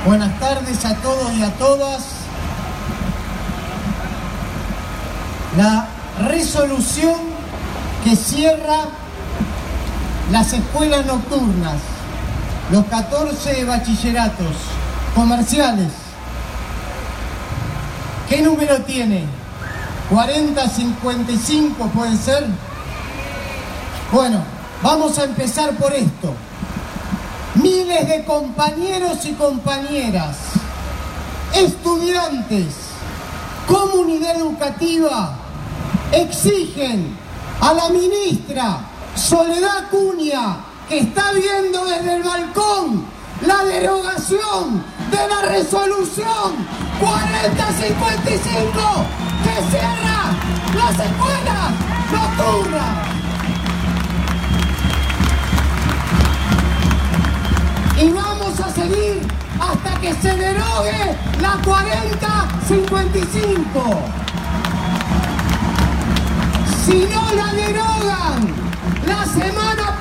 Buenas tardes a todos y a todas. La resolución que cierra las escuelas nocturnas, los 14 bachilleratos comerciales. ¿Qué número tiene? 4055, ¿puede ser? Bueno, vamos a empezar por esto. Miles de compañeros y compañeras, estudiantes, comunidad educativa, exigen a la ministra Soledad Cunha, que está viendo desde el balcón la derogación de la resolución 4055 que cierra las escuelas nocturnas. Y vamos a seguir hasta que se derogue la 4055. Si no la derogan, la semana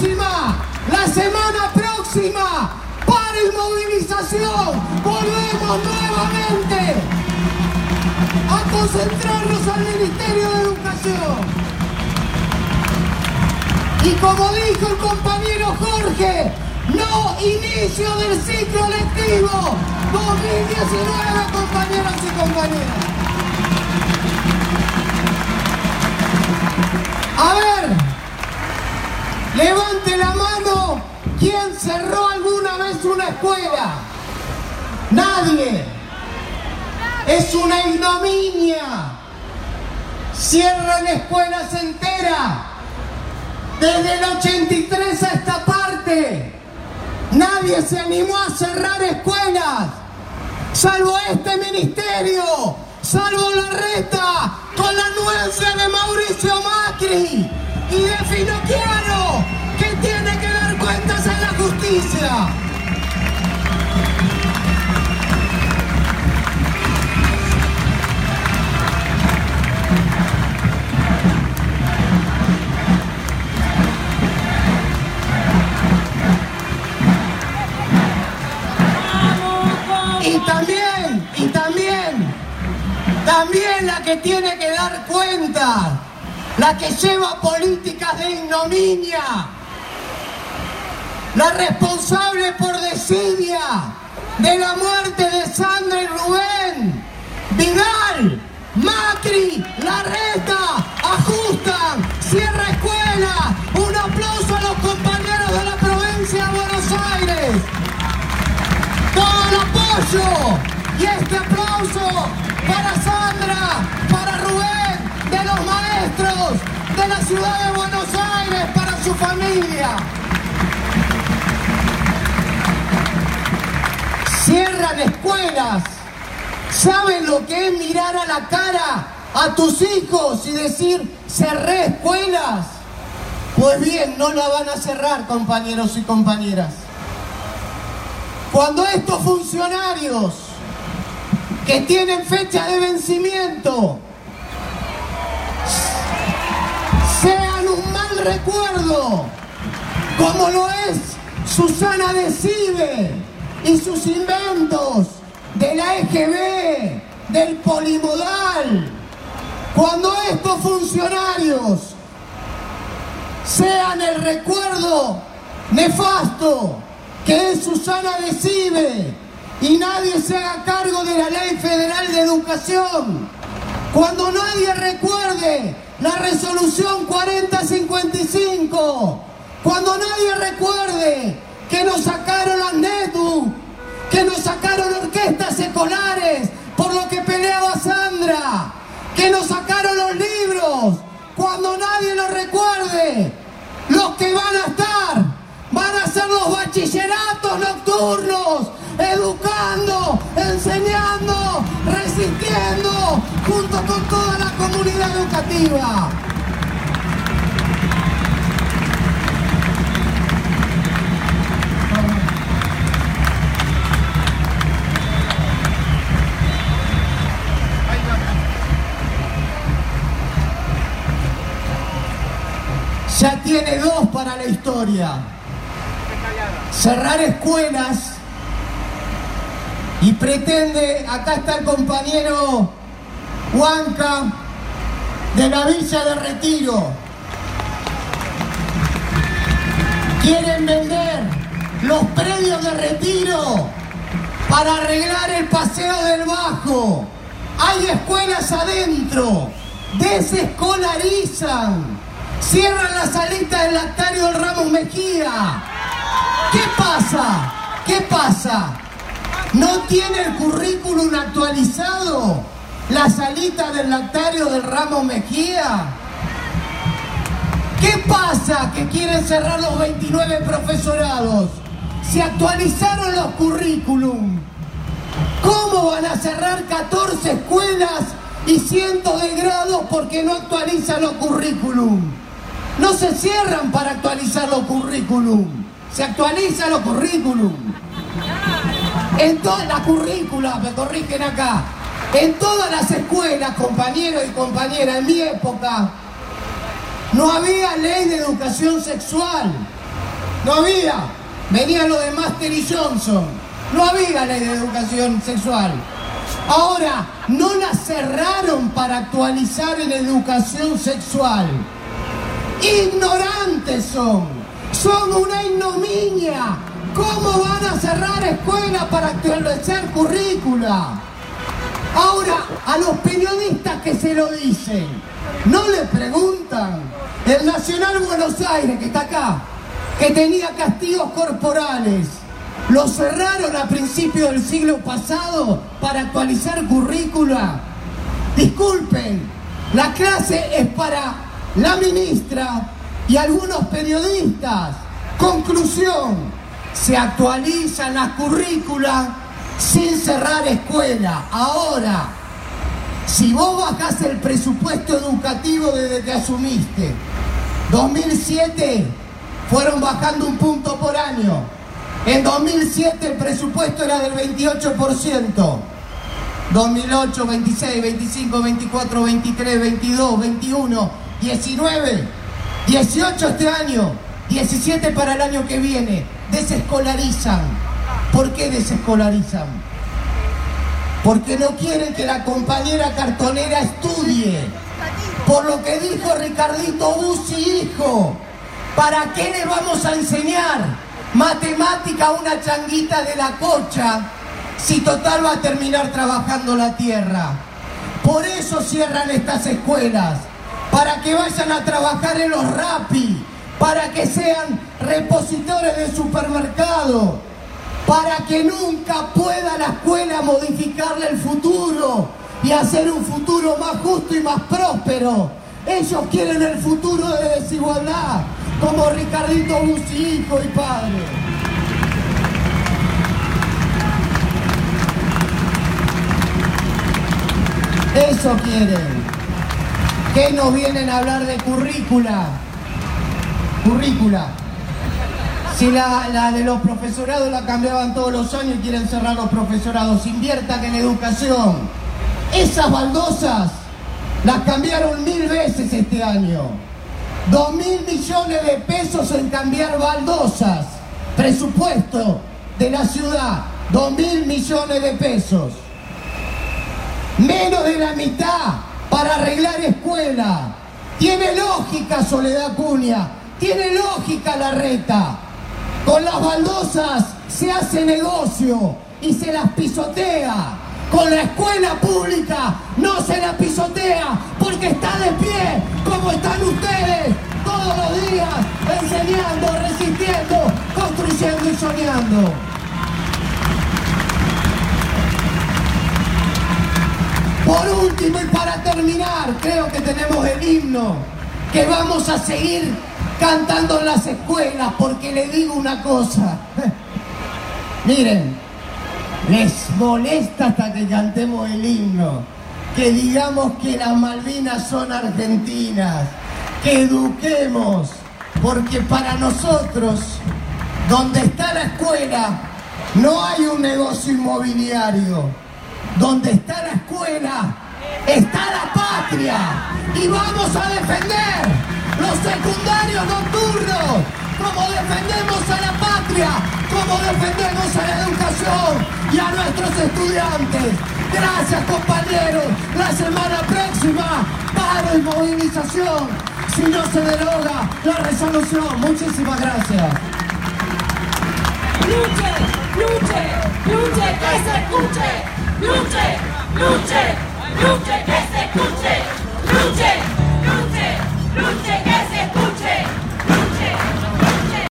próxima, para movilización, volvemos nuevamente a concentrarnos al Ministerio de Educación. Y como dijo el compañero Jorge, no inicio del ciclo lectivo 2019, compañeros y compañeras. A ver, levante la mano quien cerró alguna vez una escuela. Nadie. Es una ignominia. Cierran escuelas enteras. Desde el 83 a esta parte. Nadie se animó a cerrar escuelas, salvo este ministerio, salvo Larreta, con la anuencia de Mauricio Macri y de Finocchiaro, que tiene que dar cuentas en la justicia. También la que tiene que dar cuenta, la que lleva políticas de ignominia, la responsable por desidia de la muerte de Sandra y Rubén, Vidal, Macri, Larreta, ajustan, cierra escuela. Un aplauso a los compañeros de la provincia de Buenos Aires. Todo el apoyo y este aplauso para Sandra, para Rubén, de los maestros de la ciudad de Buenos Aires, para su familia. Cierran escuelas. ¿Saben lo que es mirar a la cara a tus hijos y decir, cerré escuelas? Pues bien, no la van a cerrar, compañeros y compañeras. Cuando estos funcionarios que tienen fecha de vencimiento sean un mal recuerdo, como lo es Susana Decibe y sus inventos de la EGB, del polimodal. Cuando estos funcionarios sean el recuerdo nefasto que es Susana Decibe y nadie se haga cargo de la Ley Federal de Educación, cuando nadie recuerde la resolución 4055, cuando nadie recuerde que nos sacaron las NETU, que nos sacaron orquestas escolares por lo que peleaba Sandra, que nos sacaron los libros, cuando nadie lo recuerde, los que van a estar van a ser los bachilleratos nocturnos, educando, enseñando, resistiendo, junto con toda la comunidad educativa. Ya tiene dos para la historia. Cerrar escuelas y pretende, acá está el compañero Huanca de la Villa de Retiro, quieren vender los predios de Retiro para arreglar el Paseo del Bajo. Hay escuelas adentro, desescolarizan, cierran la salita del lactario del Ramos Mejía. ¿Qué pasa? ¿Qué pasa? ¿No tiene el currículum actualizado la salita del lactario del Ramos Mejía? ¿Qué pasa que quieren cerrar los 29 profesorados? Se actualizaron los currículum. ¿Cómo van a cerrar 14 escuelas y cientos de grados porque no actualizan los currículum? No se cierran para actualizar los currículum, se actualizan los currículum. En toda la currícula, me corrigen acá, en todas las escuelas, compañeros y compañeras, en mi época, no había ley de educación sexual, no había, venía lo de Master y Johnson, no había ley de educación sexual. Ahora, no la cerraron para actualizar en educación sexual. Ignorantes son una ignominia. ¿Cómo van a cerrar escuelas para actualizar currícula? Ahora, a los periodistas que se lo dicen, no le preguntan. El Nacional Buenos Aires, que está acá, que tenía castigos corporales, lo cerraron a principios del siglo pasado para actualizar currícula. Disculpen, la clase es para la ministra y algunos periodistas. Conclusión, se actualizan las currículas sin cerrar escuela. Ahora, si vos bajás el presupuesto educativo desde que asumiste, 2007 fueron bajando 1 punto por año. En 2007 el presupuesto era del 28%. 2008, 26, 25, 24, 23, 22, 21, 19, 18 este año, 17 para el año que viene. Desescolarizan. ¿Por qué desescolarizan? Porque no quieren que la compañera cartonera estudie. Por lo que dijo Ricardito Bussi, hijo, ¿para qué le vamos a enseñar matemática a una changuita de la Cocha si total va a terminar trabajando la tierra? Por eso cierran estas escuelas, para que vayan a trabajar en los Rappi, para que sean repositores de supermercado, para que nunca pueda la escuela modificarle el futuro y hacer un futuro más justo y más próspero. Ellos quieren el futuro de desigualdad, como Ricardito Bussi, hijo y padre. Eso quieren. ¿Qué nos vienen a hablar de currícula? Currícula. Si la de los profesorados la cambiaban todos los años y quieren cerrar los profesorados, inviertan en educación. Esas baldosas las cambiaron 1000 veces este año. 2.000 millones de pesos en cambiar baldosas. Presupuesto de la ciudad, 2.000 millones de pesos. Menos de la mitad para arreglar escuela. Tiene lógica Soledad Acuña, tiene lógica Larreta. Con las baldosas se hace negocio y se las pisotea. Con la escuela pública no se la pisotea porque está de pie, como están ustedes todos los días, enseñando, resistiendo, construyendo y soñando. Por último y para terminar, creo que tenemos el himno que vamos a seguir cantando en las escuelas, porque les digo una cosa. Miren, les molesta hasta que cantemos el himno, que digamos que las Malvinas son argentinas, que eduquemos, porque para nosotros, donde está la escuela, no hay un negocio inmobiliario. Donde está la escuela, está la patria. Y vamos a defender los secundarios nocturnos, como defendemos a la patria, como defendemos a la educación y a nuestros estudiantes. estudiantes. Gracias, compañeros. La semana próxima, paro y movilización. Si no se deroga la resolución. Muchísimas gracias. Luche, luche, luche, que se escuche. Luche, luche, luche, que